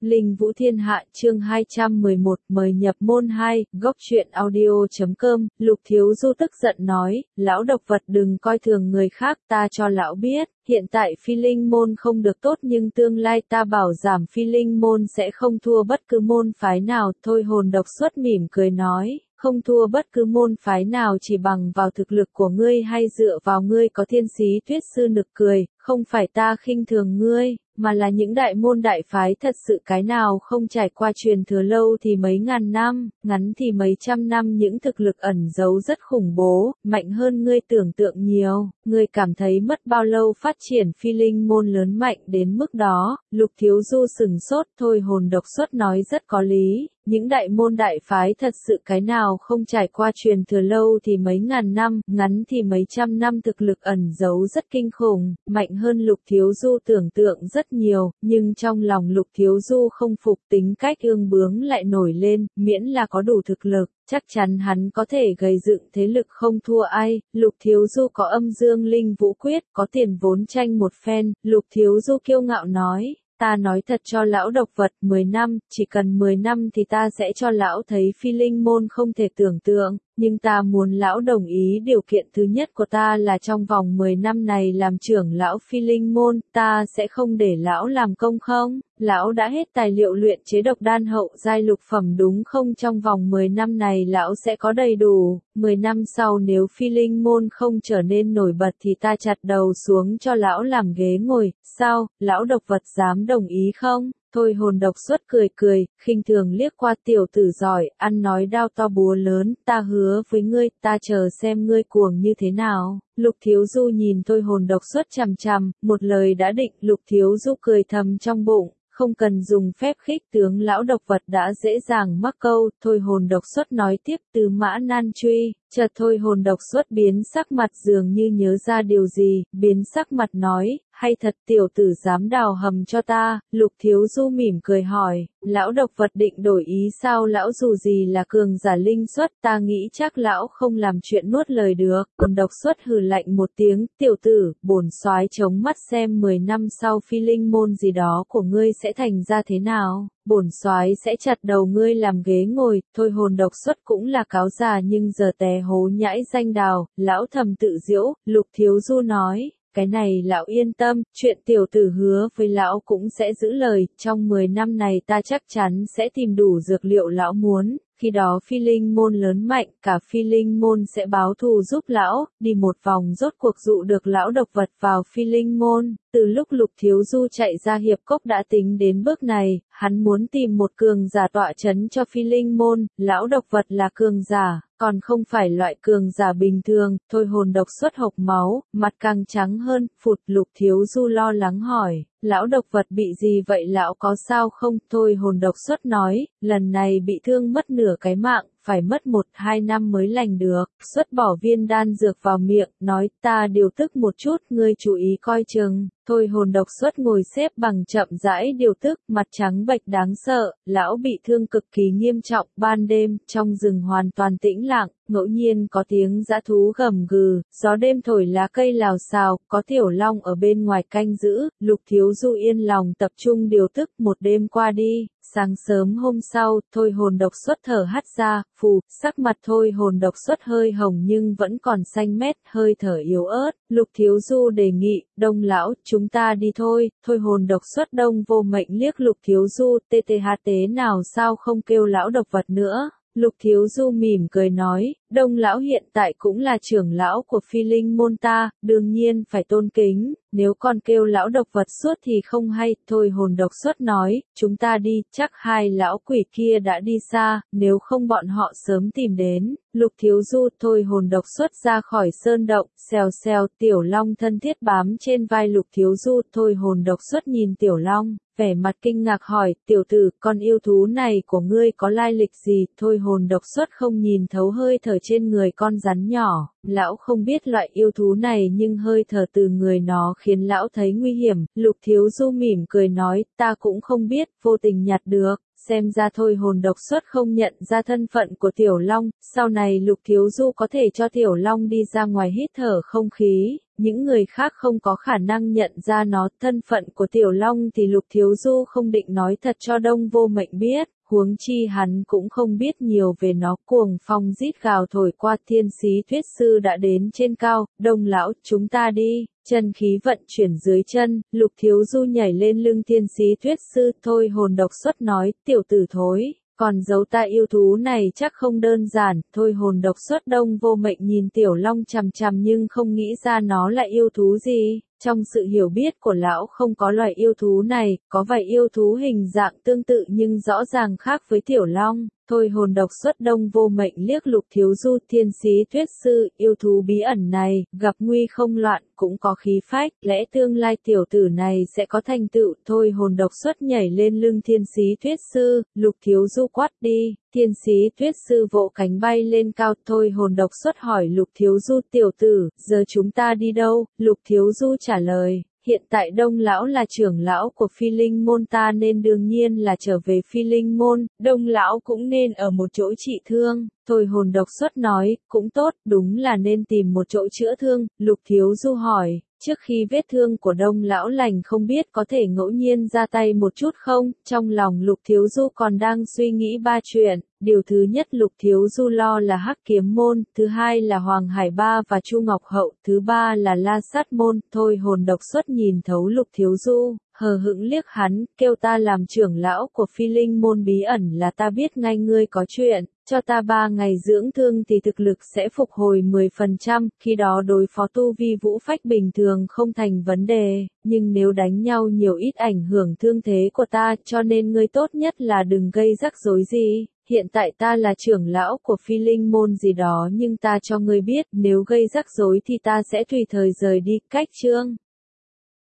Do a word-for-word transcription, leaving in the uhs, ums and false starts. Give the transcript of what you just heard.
Linh Vũ Thiên Hạ chương hai trăm mười một mời nhập môn hai, góc truyện audio.com, Lục Thiếu Du tức giận nói, lão độc vật đừng coi thường người khác, ta cho lão biết, hiện tại phi linh môn không được tốt nhưng tương lai ta bảo giảm phi linh môn sẽ không thua bất cứ môn phái nào, thôi hồn độc xuất mỉm cười nói. Không thua bất cứ môn phái nào chỉ bằng vào thực lực của ngươi hay dựa vào ngươi có thiên sĩ tuyết sư nực cười, không phải ta khinh thường ngươi, mà là những đại môn đại phái thật sự cái nào không trải qua truyền thừa lâu thì mấy ngàn năm, ngắn thì mấy trăm năm những thực lực ẩn giấu rất khủng bố, mạnh hơn ngươi tưởng tượng nhiều, ngươi cảm thấy mất bao lâu phát triển phi linh môn lớn mạnh đến mức đó, Lục Thiếu Du sừng sốt thôi hồn độc xuất nói rất có lý. Những đại môn đại phái thật sự cái nào không trải qua truyền thừa lâu thì mấy ngàn năm, ngắn thì mấy trăm năm thực lực ẩn giấu rất kinh khủng, mạnh hơn Lục Thiếu Du tưởng tượng rất nhiều, nhưng trong lòng Lục Thiếu Du không phục tính cách ương bướng lại nổi lên, miễn là có đủ thực lực, chắc chắn hắn có thể gây dựng thế lực không thua ai, Lục Thiếu Du có âm dương linh vũ quyết, có tiền vốn tranh một phen, Lục Thiếu Du kiêu ngạo nói. Ta nói thật cho lão độc vật, mười năm, chỉ cần mười năm thì ta sẽ cho lão thấy phi linh môn không thể tưởng tượng, nhưng ta muốn lão đồng ý điều kiện thứ nhất của ta là trong vòng mười năm này làm trưởng lão phi linh môn, ta sẽ không để lão làm công không? Lão đã hết tài liệu luyện chế độc đan hậu giai lục phẩm đúng không? Trong vòng mười năm này lão sẽ có đầy đủ, mười năm sau nếu phi linh môn không trở nên nổi bật thì ta chặt đầu xuống cho lão làm ghế ngồi, sao, lão độc vật dám đồng ý không? Thôi hồn độc xuất cười cười, khinh thường liếc qua tiểu tử giỏi, ăn nói đao to búa lớn, ta hứa với ngươi, ta chờ xem ngươi cuồng như thế nào. Lục Thiếu Du nhìn thôi hồn độc xuất chằm chằm, một lời đã định, Lục Thiếu Du cười thầm trong bụng. Không cần dùng phép khích tướng lão độc vật đã dễ dàng mắc câu, thôi hồn độc xuất nói tiếp từ mã nan truy, chợt thôi hồn độc xuất biến sắc mặt dường như nhớ ra điều gì, biến sắc mặt nói, hay thật tiểu tử dám đào hầm cho ta, Lục Thiếu Du mỉm cười hỏi, lão độc vật định đổi ý sao lão dù gì là cường giả linh xuất, ta nghĩ chắc lão không làm chuyện nuốt lời được, hồn độc xuất hừ lạnh một tiếng, tiểu tử, bổn soái chống mắt xem mười năm sau phi linh môn gì đó của ngươi sẽ thành ra thế nào. Bổn soái sẽ chặt đầu ngươi làm ghế ngồi, thôi hồn độc xuất cũng là cáo già nhưng giờ té hố nhãi danh đào, lão thầm tự giễu, Lục Thiếu Du nói, cái này lão yên tâm, chuyện tiểu tử hứa với lão cũng sẽ giữ lời, trong mười năm này ta chắc chắn sẽ tìm đủ dược liệu lão muốn. Khi đó phi linh môn lớn mạnh, cả phi linh môn sẽ báo thù giúp lão, đi một vòng rốt cuộc dụ được lão độc vật vào phi linh môn. Từ lúc Lục Thiếu Du chạy ra hiệp cốc đã tính đến bước này, hắn muốn tìm một cường giả tọa chấn cho phi linh môn, lão độc vật là cường giả, còn không phải loại cường giả bình thường, thôi hồn độc xuất hộc máu, mặt càng trắng hơn, phụt Lục Thiếu Du lo lắng hỏi. Lão độc vật bị gì vậy lão có sao không? Thôi hồn độc xuất nói, lần này bị thương mất nửa cái mạng, phải mất một hai năm mới lành được. Xuất bỏ viên đan dược vào miệng, nói ta điều tức một chút, ngươi chú ý coi chừng. Thôi hồn độc xuất ngồi xếp bằng chậm rãi điều tức, mặt trắng bệch đáng sợ, lão bị thương cực kỳ nghiêm trọng, ban đêm, trong rừng hoàn toàn tĩnh lặng, ngẫu nhiên có tiếng dã thú gầm gừ, gió đêm thổi lá cây lào xào, có tiểu long ở bên ngoài canh giữ, Lục Thiếu Du yên lòng tập trung điều tức, một đêm qua đi. Sáng sớm hôm sau, thôi hồn độc xuất thở hắt ra, phù, sắc mặt thôi hồn độc xuất hơi hồng nhưng vẫn còn xanh mét, hơi thở yếu ớt, Lục Thiếu Du đề nghị, Đông lão, chúng ta đi thôi, thôi hồn độc xuất Đông vô mệnh liếc Lục Thiếu Du, tê tê hát tế nào sao không kêu lão độc vật nữa. Lục Thiếu Du mỉm cười nói, Đông lão hiện tại cũng là trưởng lão của phi linh môn ta, đương nhiên phải tôn kính, nếu còn kêu lão độc vật suốt thì không hay, thôi hồn độc xuất nói, chúng ta đi, chắc hai lão quỷ kia đã đi xa, nếu không bọn họ sớm tìm đến. Lục Thiếu Du thôi hồn độc xuất ra khỏi sơn động, xèo xèo, tiểu long thân thiết bám trên vai Lục Thiếu Du, thôi hồn độc xuất nhìn tiểu long. Vẻ mặt kinh ngạc hỏi, tiểu tử, con yêu thú này của ngươi có lai lịch gì? Thôi hồn độc xuất không nhìn thấu hơi thở trên người con rắn nhỏ. Lão không biết loại yêu thú này nhưng hơi thở từ người nó khiến lão thấy nguy hiểm. Lục Thiếu Du mỉm cười nói, ta cũng không biết, vô tình nhặt được. Xem ra thôi hồn độc xuất không nhận ra thân phận của Tiểu Long, sau này Lục Thiếu Du có thể cho Tiểu Long đi ra ngoài hít thở không khí, những người khác không có khả năng nhận ra nó. Thân phận của Tiểu Long thì Lục Thiếu Du không định nói thật cho Đông Vô Mệnh biết, huống chi hắn cũng không biết nhiều về nó. Cuồng phong rít gào thổi qua, Thiên Sĩ Thuyết Sư đã đến trên cao. Đông lão, chúng ta đi. Chân khí vận chuyển dưới chân, Lục Thiếu Du nhảy lên lưng Thiên Sĩ Thuyết Sư. Thôi hồn độc xuất nói, tiểu tử thối, còn giấu ta yêu thú này chắc không đơn giản. Thôi hồn độc xuất. Đông Vô Mệnh nhìn Tiểu Long chằm chằm nhưng không nghĩ ra nó là yêu thú gì. Trong sự hiểu biết của lão không có loài yêu thú này, có vài yêu thú hình dạng tương tự nhưng rõ ràng khác với Tiểu Long. Thôi hồn độc xuất. Đông Vô Mệnh liếc Lục Thiếu Du. Thiên Sĩ Thuyết Sư, yêu thú bí ẩn này, gặp nguy không loạn, cũng có khí phách, lẽ tương lai tiểu tử này sẽ có thành tựu. Thôi hồn độc xuất nhảy lên lưng Thiên Sĩ Thuyết Sư, Lục Thiếu Du quát đi. Thiên Sĩ Thuyết Sư vỗ cánh bay lên cao. Thôi hồn độc xuất hỏi Lục Thiếu Du, tiểu tử, giờ chúng ta đi đâu? Lục Thiếu Du trả lời, hiện tại Đông lão là trưởng lão của Phi Linh môn ta nên đương nhiên là trở về Phi Linh môn, Đông lão cũng nên ở một chỗ trị thương. Thôi hồn độc xuất nói, cũng tốt, đúng là nên tìm một chỗ chữa thương. Lục Thiếu Du hỏi, trước khi vết thương của Đông lão lành không biết có thể ngẫu nhiên ra tay một chút không? Trong lòng Lục Thiếu Du còn đang suy nghĩ ba chuyện. Điều thứ nhất Lục Thiếu Du lo là Hắc Kiếm môn, thứ hai là Hoàng Hải Ba và Chu Ngọc Hậu, thứ ba là La Sát môn. Thôi hồn độc xuất nhìn thấu Lục Thiếu Du, hờ hững liếc hắn, kêu ta làm trưởng lão của Phi Linh môn bí ẩn là ta biết ngay ngươi có chuyện, cho ta ba ngày dưỡng thương thì thực lực sẽ phục hồi mười phần trăm, khi đó đối phó tu vi vũ phách bình thường không thành vấn đề, nhưng nếu đánh nhau nhiều ít ảnh hưởng thương thế của ta, cho nên ngươi tốt nhất là đừng gây rắc rối gì. Hiện tại ta là trưởng lão của Phi Linh môn gì đó nhưng ta cho ngươi biết, nếu gây rắc rối thì ta sẽ tùy thời rời đi. Cách chương